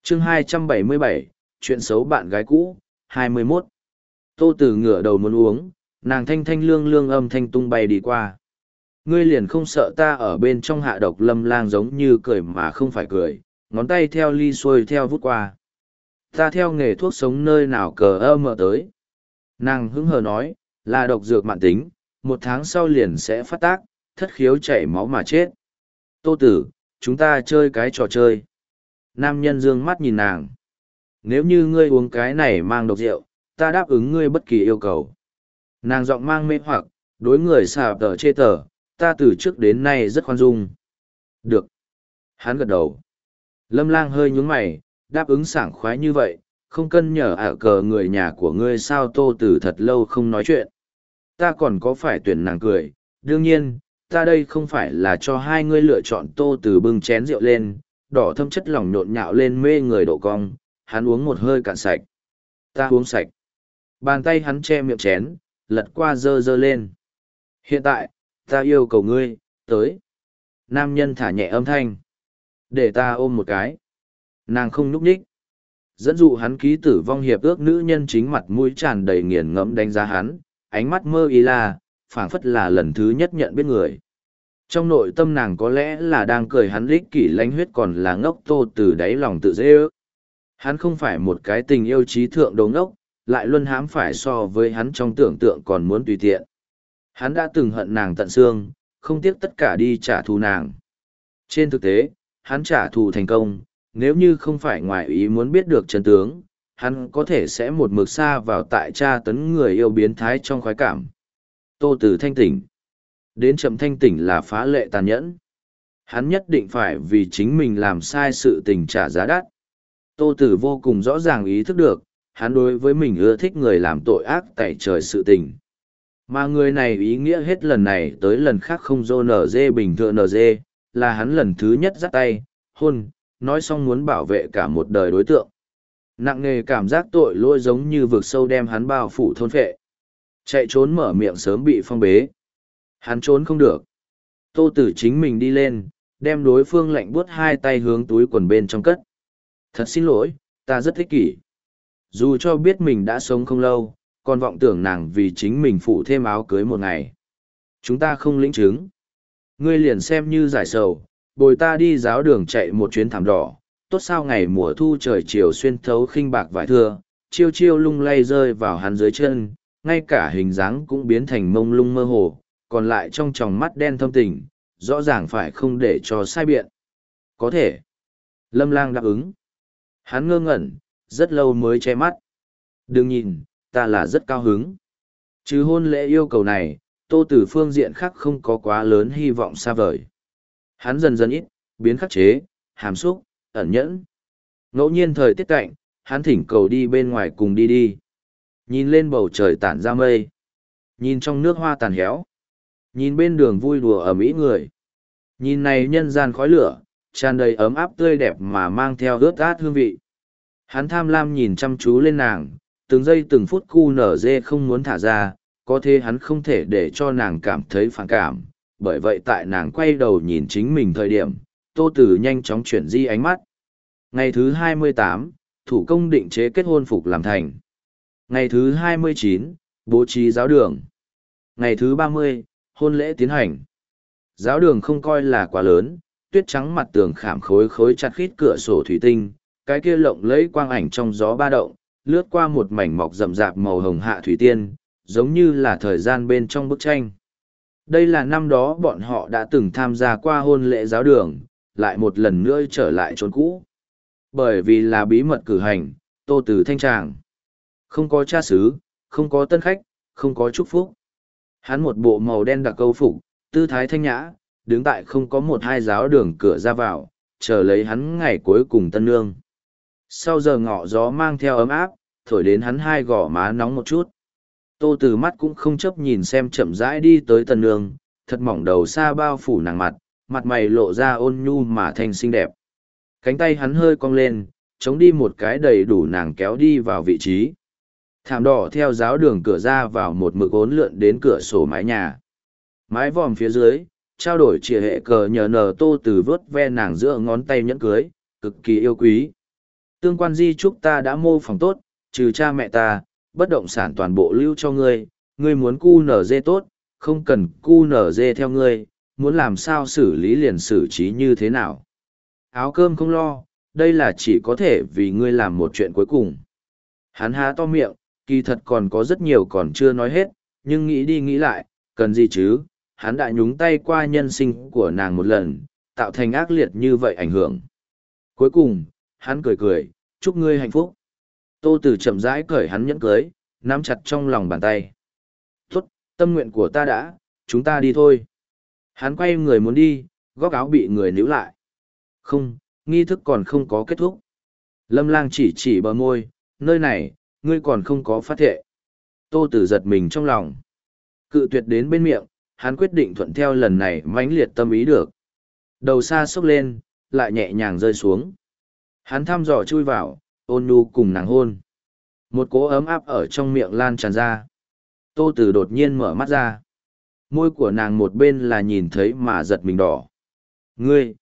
chương 277, chuyện xấu bạn gái cũ, 21. Tô Tử ngửa đầu muốn uống, nàng thanh thanh lương lương âm thanh tung bay đi qua. Ngươi liền không sợ ta ở bên trong hạ độc? Lâm Lang giống như cười mà không phải cười, ngón tay theo ly xuôi theo vút qua. Ta theo nghề thuốc sống nơi nào cờ ơ mờ tới. Nàng hứng hờ nói, là độc dược mãn tính, 1 tháng sau liền sẽ phát tác, thất khiếu chảy máu mà chết. Tô Tử, chúng ta chơi cái trò chơi. Nam nhân dương mắt nhìn nàng. Nếu như ngươi uống cái này mang độc rượu, ta đáp ứng ngươi bất kỳ yêu cầu. Nàng giọng mang mê hoặc, đối người xà tờ chê tờ, ta từ trước đến nay rất khoan dung. Được. Hắn gật đầu. Lâm Lang hơi nhún mày, đáp ứng sảng khoái như vậy, không cân nhở cờ người nhà của ngươi sao? Tô Tử thật lâu không nói chuyện. Ta còn có phải tuyển? Nàng cười, đương nhiên, ta đây không phải là cho hai ngươi lựa chọn. Tô Tử bưng chén rượu lên, đỏ thâm chất lỏng nhộn nhạo lên mê người độ cong, hắn uống một hơi cạn sạch. Ta uống sạch. Bàn tay hắn che miệng chén, lật qua dơ dơ lên. Hiện tại, ta yêu cầu ngươi, tới. Nam nhân thả nhẹ âm thanh. Để ta ôm một cái. Nàng không nhúc nhích. Dẫn dụ hắn ký tử vong hiệp ước, nữ nhân chính mặt mũi tràn đầy nghiền ngẫm đánh giá hắn, ánh mắt mơ ý là, phảng phất là lần thứ nhất nhận biết người. Trong nội tâm nàng có lẽ là đang cười hắn ích kỷ lánh huyết, còn là ngốc. Tô từ đáy lòng tự dễ ước. Hắn không phải một cái tình yêu trí thượng đồ ngốc, lại luân hãm phải so với hắn trong tưởng tượng còn muốn tùy tiện. Hắn đã từng hận nàng tận xương, không tiếc tất cả đi trả thù nàng. Trên thực tế, hắn trả thù thành công, nếu như không phải ngoài ý muốn biết được chân tướng, hắn có thể sẽ một mực xa vào tại tra tấn người yêu biến thái trong khoái cảm. Tô Tử thanh tỉnh. Đến chậm thanh tỉnh là phá lệ tàn nhẫn. Hắn nhất định phải vì chính mình làm sai sự tình trả giá đắt. Tô Tử vô cùng rõ ràng ý thức được, hắn đối với mình ưa thích người làm tội ác tẩy trời sự tình. Mà người này ý nghĩa hết lần này tới lần khác không dô nở dê bình thường nở dê, là hắn lần thứ nhất dắt tay, hôn, nói xong muốn bảo vệ cả một đời đối tượng. Nặng nề cảm giác tội lỗi giống như vực sâu đem hắn bao phủ thôn phệ. Chạy trốn mở miệng sớm bị phong bế. Hắn trốn không được. Tô Tử chính mình đi lên, đem đối phương lạnh buốt hai tay hướng túi quần bên trong cất. Thật xin lỗi, ta rất ích kỷ. Dù cho biết mình đã sống không lâu, còn vọng tưởng nàng vì chính mình phụ thêm áo cưới một ngày. Chúng ta không lĩnh chứng. Ngươi liền xem như giải sầu, bồi ta đi giáo đường chạy một chuyến thảm đỏ, tốt sao? Ngày mùa thu trời chiều xuyên thấu khinh bạc vải thưa, chiêu chiêu lung lay rơi vào hắn dưới chân, ngay cả hình dáng cũng biến thành mông lung mơ hồ, còn lại trong tròng mắt đen thâm tình, rõ ràng phải không để cho sai biện. Có thể. Lâm Lang đáp ứng. Hắn ngơ ngẩn, rất lâu mới che mắt. Đừng nhìn, ta là rất cao hứng. Chứ hôn lễ yêu cầu này, Tô Tử phương diện khác không có quá lớn hy vọng xa vời. Hắn dần dần ít, biến khắc chế, hàm xúc, ẩn nhẫn. Ngẫu nhiên thời tiết cạnh, hắn thỉnh cầu đi bên ngoài cùng đi đi. Nhìn lên bầu trời tản ra mây. Nhìn trong nước hoa tàn héo. Nhìn bên đường vui đùa ầm ĩ người. Nhìn này nhân gian khói lửa, tràn đầy ấm áp tươi đẹp mà mang theo ướt át hương vị. Hắn tham lam nhìn chăm chú lên nàng, từng giây từng phút cu nở dê không muốn thả ra, có thế hắn không thể để cho nàng cảm thấy phản cảm. Bởi vậy tại nàng quay đầu nhìn chính mình thời điểm, Tô Tử nhanh chóng chuyển di ánh mắt. Ngày thứ 28, thủ công định chế kết hôn phục làm thành. Ngày thứ 29, bố trí giáo đường. Ngày thứ 30, hôn lễ tiến hành. Giáo đường không coi là quá lớn, tuyết trắng mặt tường khảm khối khối chặt khít cửa sổ thủy tinh, cái kia lộng lẫy quang ảnh trong gió ba động, lướt qua một mảnh mọc rậm rạp màu hồng hạ thủy tiên, giống như là thời gian bên trong bức tranh. Đây là năm đó bọn họ đã từng tham gia qua hôn lễ giáo đường, lại một lần nữa trở lại chốn cũ. Bởi vì là bí mật cử hành, Tô Tử thanh tràng. Không có cha xứ, không có tân khách, không có chúc phúc. Hắn một bộ màu đen đặc câu phục, tư thái thanh nhã, đứng tại không có một hai giáo đường cửa ra vào, chờ lấy hắn ngày cuối cùng tân nương. Sau giờ ngọ gió mang theo ấm áp, thổi đến hắn hai gò má nóng một chút. Tô Tử mắt cũng không chấp nhìn xem chậm rãi đi tới tân nương, thật mỏng đầu xa bao phủ nàng mặt, mặt mày lộ ra ôn nhu mà thanh xinh đẹp. Cánh tay hắn hơi cong lên, chống đi một cái đầy đủ nàng kéo đi vào vị trí. Thảm đỏ theo giáo đường cửa ra vào một mực ốn lượn đến cửa sổ mái nhà. Mái vòm phía dưới, trao đổi chìa hệ cờ nhờ nờ. Tô Tử vớt ve nàng giữa ngón tay nhẫn cưới, cực kỳ yêu quý. Tương quan di chúc ta đã mô phỏng tốt, trừ cha mẹ ta, bất động sản toàn bộ lưu cho ngươi, ngươi muốn cu nở dê tốt, không cần cu nở dê theo ngươi, muốn làm sao xử lý liền xử trí như thế nào. Áo cơm không lo, đây là chỉ có thể vì ngươi làm một chuyện cuối cùng. Hắn há to miệng, kỳ thật còn có rất nhiều còn chưa nói hết, nhưng nghĩ đi nghĩ lại, cần gì chứ, hắn đã nhúng tay qua nhân sinh của nàng một lần, tạo thành ác liệt như vậy ảnh hưởng. Cuối cùng, hắn cười cười, chúc ngươi hạnh phúc. Tô Tử chậm rãi cởi hắn nhẫn cưới, nắm chặt trong lòng bàn tay. Tốt, tâm nguyện của ta đã, chúng ta đi thôi. Hắn quay người muốn đi, góc áo bị người níu lại. Không, nghi thức còn không có kết thúc. Lâm Lang chỉ chỉ bờ môi, nơi này, ngươi còn không có phát thệ. Tô Tử giật mình trong lòng. Cự tuyệt đến bên miệng, hắn quyết định thuận theo lần này mãnh liệt tâm ý được. Đầu xa xốc lên, lại nhẹ nhàng rơi xuống. Hắn thăm dò chui vào, ôn nhu cùng nàng hôn. Một cỗ ấm áp ở trong miệng lan tràn ra. Tô Tử đột nhiên mở mắt ra. Môi của nàng một bên là nhìn thấy mà giật mình đỏ. Ngươi,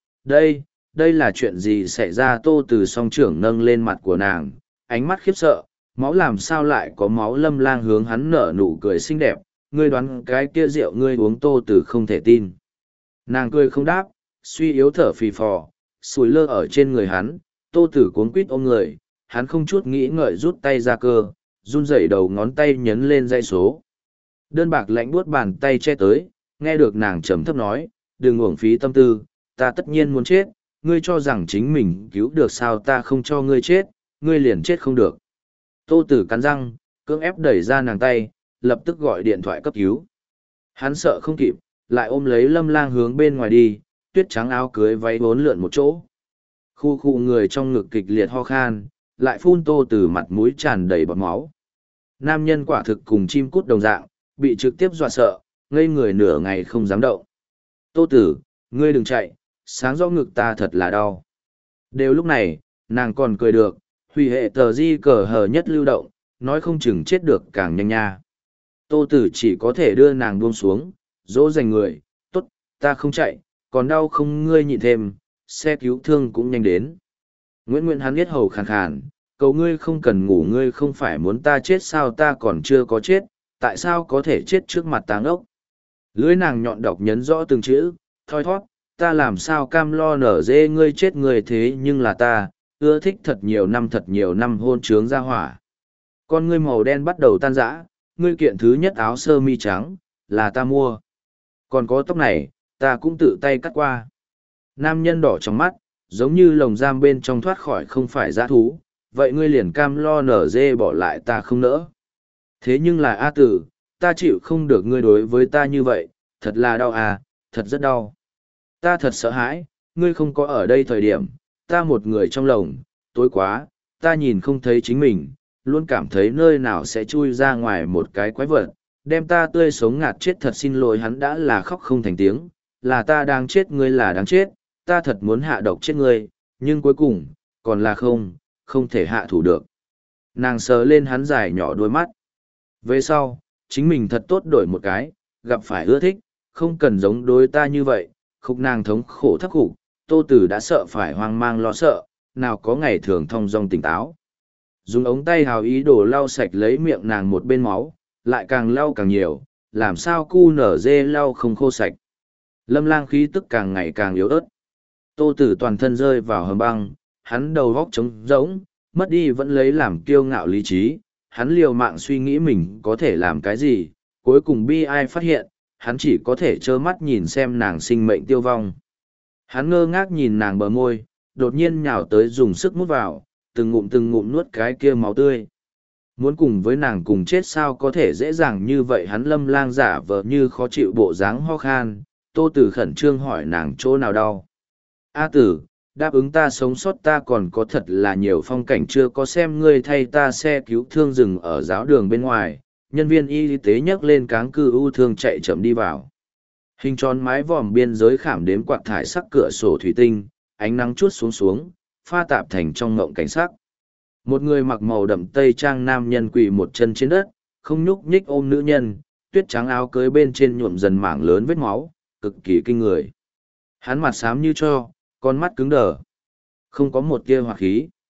đây là chuyện gì xảy ra? Tô Tử song trưởng nâng lên mặt của nàng, ánh mắt khiếp sợ, máu làm sao lại có máu? Lâm Lang hướng hắn nở nụ cười xinh đẹp, ngươi đoán cái kia rượu ngươi uống? Tô Tử không thể tin. Nàng cười không đáp, suy yếu thở phì phò, sùi lơ ở trên người hắn. Tô Tử cuống quýt ôm người, hắn không chút nghĩ ngợi rút tay ra cơ, run rẩy đầu ngón tay nhấn lên dây số. Đơn bạc lạnh buốt bàn tay che tới, nghe được nàng trầm thấp nói, đừng uổng phí tâm tư, ta tất nhiên muốn chết, ngươi cho rằng chính mình cứu được sao? Ta không cho ngươi chết, ngươi liền chết không được. Tô Tử cắn răng, cưỡng ép đẩy ra nàng tay, lập tức gọi điện thoại cấp cứu. Hắn sợ không kịp, lại ôm lấy Lâm Lang hướng bên ngoài đi, tuyết trắng áo cưới váy bốn lượn một chỗ. Khu khu người trong ngực kịch liệt ho khan, lại phun Tô Tử mặt mũi tràn đầy bọt máu. Nam nhân quả thực cùng chim cút đồng dạng, bị trực tiếp dọa sợ, ngây người nửa ngày không dám động. Tô Tử, ngươi đừng chạy, sáng rõ ngực ta thật là đau. Đều lúc này, nàng còn cười được, hủy hệ tờ di cờ hờ nhất lưu động, nói không chừng chết được càng nhanh nha. Tô Tử chỉ có thể đưa nàng buông xuống, dỗ dành người, tốt, ta không chạy, còn đau không? Ngươi nhịn thêm, xe cứu thương cũng nhanh đến. Nguyễn hắn biết hầu khàn khàn, cầu ngươi không cần ngủ, ngươi không phải muốn ta chết sao? Ta còn chưa có chết, tại sao có thể chết trước mặt táng ốc? Lưỡi nàng nhọn đọc nhấn rõ từng chữ, thoi thoát, ta làm sao cam lo nở dê ngươi chết người thế nhưng là ta, ưa thích thật nhiều năm hôn trướng ra hỏa. Con ngươi màu đen bắt đầu tan rã, ngươi kiện thứ nhất áo sơ mi trắng, là ta mua. Còn có tóc này, ta cũng tự tay cắt qua. Nam nhân đỏ trong mắt, giống như lồng giam bên trong thoát khỏi không phải dã thú, vậy ngươi liền cam lo nở dê bỏ lại ta không nỡ. Thế nhưng là A Tử, ta chịu không được ngươi đối với ta như vậy, thật là đau à, thật rất đau. Ta thật sợ hãi, ngươi không có ở đây thời điểm, ta một người trong lồng, tối quá, ta nhìn không thấy chính mình, luôn cảm thấy nơi nào sẽ chui ra ngoài một cái quái vật, đem ta tươi sống ngạt chết. Thật xin lỗi. Hắn đã là khóc không thành tiếng, là ta đang chết, ngươi là đáng chết, ta thật muốn hạ độc chết ngươi, nhưng cuối cùng, còn là không thể hạ thủ được. Nàng sờ lên hắn dài nhỏ đôi mắt. Về sau, chính mình thật tốt đổi một cái, gặp phải ưa thích, không cần giống đối ta như vậy. Khúc nàng thống khổ thấp khủng, Tô Tử đã sợ phải hoang mang lo sợ, nào có ngày thường thong dong tỉnh táo. Dùng ống tay hào ý đồ lau sạch lấy miệng nàng một bên máu, lại càng lau càng nhiều, làm sao cu nở dê lau không khô sạch. Lâm Lang khí tức càng ngày càng yếu ớt. Tô Tử toàn thân rơi vào hầm băng, hắn đầu góc trống rỗng, mất đi vẫn lấy làm kiêu ngạo lý trí, hắn liều mạng suy nghĩ mình có thể làm cái gì, cuối cùng bi ai phát hiện, hắn chỉ có thể trơ mắt nhìn xem nàng sinh mệnh tiêu vong. Hắn ngơ ngác nhìn nàng bờ môi, đột nhiên nhào tới dùng sức mút vào, từng ngụm nuốt cái kia máu tươi. Muốn cùng với nàng cùng chết sao có thể dễ dàng như vậy? Hắn Lâm Lang giả vờ như khó chịu bộ dáng ho khan. Tô Tử khẩn trương hỏi nàng chỗ nào đau. A Tử, đáp ứng ta sống sót, ta còn có thật là nhiều phong cảnh chưa có xem. Ngươi thay ta xe cứu thương dừng ở giáo đường bên ngoài, nhân viên y tế nhấc lên cáng cư ưu thương chạy chậm đi vào. Hình tròn mái vòm biên giới khảm đếm quạt thải sắc cửa sổ thủy tinh, ánh nắng chuốt xuống, pha tạp thành trong ngộng cảnh sắc. Một người mặc màu đậm tây trang nam nhân quỳ một chân trên đất, không nhúc nhích ôm nữ nhân, tuyết trắng áo cưới bên trên nhuộm dần mảng lớn vết máu, cực kỳ kinh người. Hắn mặt xám như tro, con mắt cứng đờ, không có một tia hoạt khí.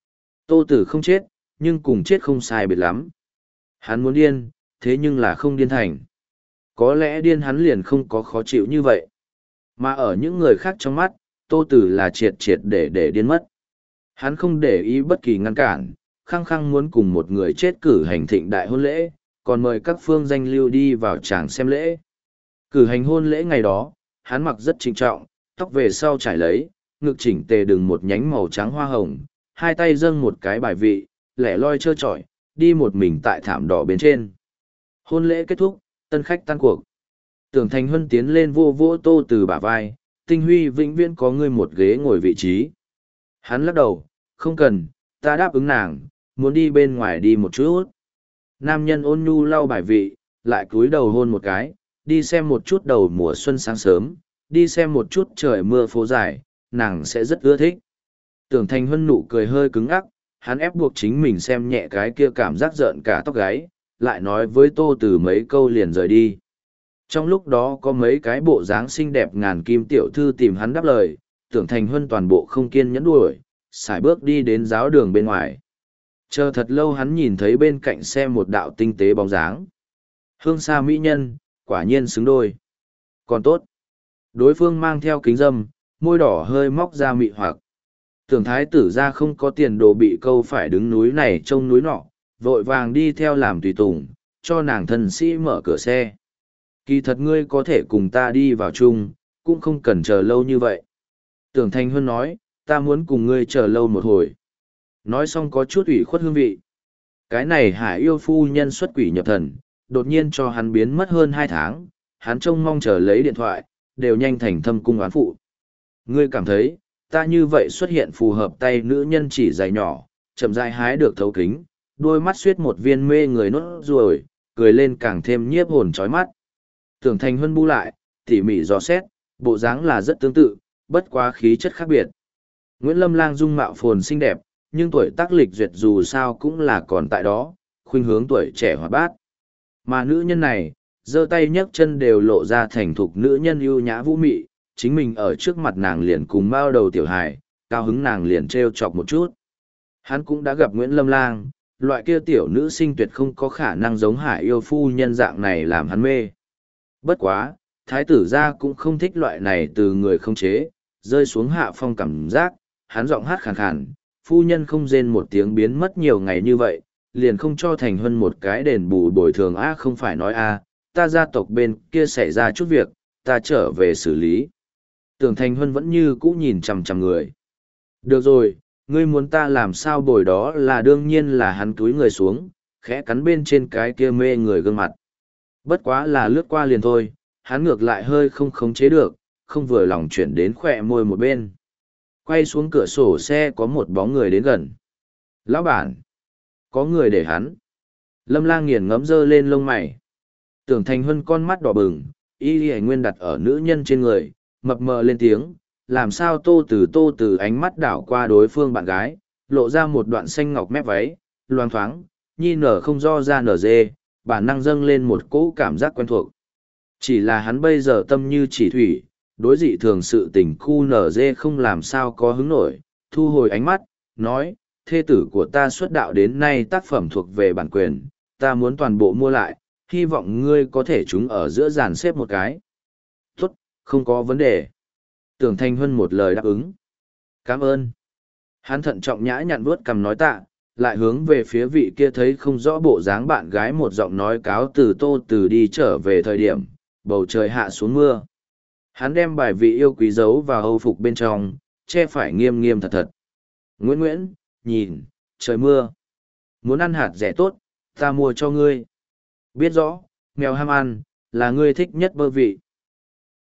Tô Tử không chết, nhưng cùng chết không sai biệt lắm. Hắn muốn điên, thế nhưng là không điên thành. Có lẽ điên hắn liền không có khó chịu như vậy. Mà ở những người khác trong mắt, Tô Tử là triệt triệt để điên mất. Hắn không để ý bất kỳ ngăn cản, khăng khăng muốn cùng một người chết cử hành thịnh đại hôn lễ, còn mời các phương danh lưu đi vào tràng xem lễ. Cử hành hôn lễ ngày đó, hắn mặc rất trịnh trọng, tóc về sau trải lấy, ngực chỉnh tề đừng một nhánh màu trắng hoa hồng, hai tay dâng một cái bài vị, lẻ loi trơ trọi, đi một mình tại thảm đỏ bên trên. Hôn lễ kết thúc, tân khách tan cuộc. Tưởng Thành Huân tiến lên vô vỗ Tô Từ bả vai, Tinh Huy vĩnh viễn có ngươi một ghế ngồi vị trí. Hắn lắc đầu, không cần, ta đáp ứng nàng, muốn đi bên ngoài đi một chút. Nam nhân ôn nhu lau bài vị, lại cúi đầu hôn một cái, đi xem một chút đầu mùa xuân sáng sớm, đi xem một chút trời mưa phố dài, nàng sẽ rất ưa thích. Tưởng Thành Huân nụ cười hơi cứng ắc, hắn ép buộc chính mình xem nhẹ cái kia cảm giác rợn cả tóc gáy, lại nói với Tô Từ mấy câu liền rời đi. Trong lúc đó có mấy cái bộ dáng xinh đẹp ngàn kim tiểu thư tìm hắn đáp lời, Tưởng Thành Huân toàn bộ không kiên nhẫn đuổi, sải bước đi đến giáo đường bên ngoài. Chờ thật lâu hắn nhìn thấy bên cạnh xe một đạo tinh tế bóng dáng. Hương xa mỹ nhân, quả nhiên xứng đôi. Còn tốt. Đối phương mang theo kính dâm, môi đỏ hơi móc ra mị hoặc. Tưởng thái tử ra không có tiền đồ bị câu phải đứng núi này trông núi nọ, vội vàng đi theo làm tùy tùng, cho nàng thân sĩ mở cửa xe. Kỳ thật ngươi có thể cùng ta đi vào chung, cũng không cần chờ lâu như vậy. Tưởng Thành Huân nói, ta muốn cùng ngươi chờ lâu một hồi. Nói xong có chút ủy khuất hương vị. Cái này hải yêu phu nhân xuất quỷ nhập thần, đột nhiên cho hắn biến mất hơn 2 tháng, hắn trông mong chờ lấy điện thoại, đều nhanh thành thâm cung oán phụ. Ngươi cảm thấy, ta như vậy xuất hiện phù hợp tay nữ nhân chỉ dài nhỏ, chậm rãi hái được thấu kính, đôi mắt xuyết một viên mê người nốt ruồi, cười lên càng thêm nhiếp hồn chói mắt. Tưởng Thành Huân bu lại, tỉ mỉ dò xét, bộ dáng là rất tương tự, bất quá khí chất khác biệt. Nguyễn Lâm Lang dung mạo phồn xinh đẹp, nhưng tuổi tác lịch duyệt dù sao cũng là còn tại đó, khuynh hướng tuổi trẻ hoạt bát. Mà nữ nhân này, giơ tay nhấc chân đều lộ ra thành thục nữ nhân ưu nhã vũ mị, chính mình ở trước mặt nàng liền cùng bao đầu tiểu hài, cao hứng nàng liền trêu chọc một chút. Hắn cũng đã gặp Nguyễn Lâm Lang, loại kia tiểu nữ sinh tuyệt không có khả năng giống hải yêu phu nhân dạng này làm hắn mê. Bất quá, thái tử gia cũng không thích loại này từ người không chế, rơi xuống hạ phong cảm giác, hắn giọng hát khàn khàn, phu nhân không rên một tiếng biến mất nhiều ngày như vậy, liền không cho Thành Huân một cái đền bù bồi thường không phải nói ta gia tộc bên kia xảy ra chút việc, ta trở về xử lý. Tưởng Thành Huân vẫn như cũ nhìn chằm chằm người. Được rồi, ngươi muốn ta làm sao bồi đó là đương nhiên là hắn túi người xuống, khẽ cắn bên trên cái kia mê người gương mặt. Bất quá là lướt qua liền thôi, hắn ngược lại hơi không khống chế được, không vừa lòng chuyển đến khỏe môi một bên. Quay xuống cửa sổ xe có một bóng người đến gần. Lão bản! Có người để hắn. Lâm Lang nghiền ngẫm dơ lên lông mày. Tưởng Thành Huân con mắt đỏ bừng, y y nguyên đặt ở nữ nhân trên người, mập mờ lên tiếng, làm sao tô từ ánh mắt đảo qua đối phương bạn gái, lộ ra một đoạn xanh ngọc mép váy, loang thoáng, nhi nở không do ra nở dê, bản năng dâng lên một cỗ cảm giác quen thuộc. Chỉ là hắn bây giờ tâm như chỉ thủy, đối dị thường sự tình khu nở dê không làm sao có hứng nổi, thu hồi ánh mắt, nói, thê tử của ta xuất đạo đến nay tác phẩm thuộc về bản quyền, ta muốn toàn bộ mua lại, hy vọng ngươi có thể chúng ở giữa dàn xếp một cái. Tốt, không có vấn đề. Tưởng Thành Huân một lời đáp ứng. Cảm ơn. Hắn thận trọng nhã nhặn vuốt cằm nói tạ, lại hướng về phía vị kia thấy không rõ bộ dáng bạn gái một giọng nói cáo từ Tô Từ đi trở về thời điểm, bầu trời hạ xuống mưa. Hắn đem bài vị yêu quý giấu vào hầu phục bên trong, che phải nghiêm nghiêm thật thật. Nguyễn Nguyễn, nhìn, trời mưa. Muốn ăn hạt rẻ tốt, ta mua cho ngươi. Biết rõ, mèo ham ăn, là ngươi thích nhất bơ vị.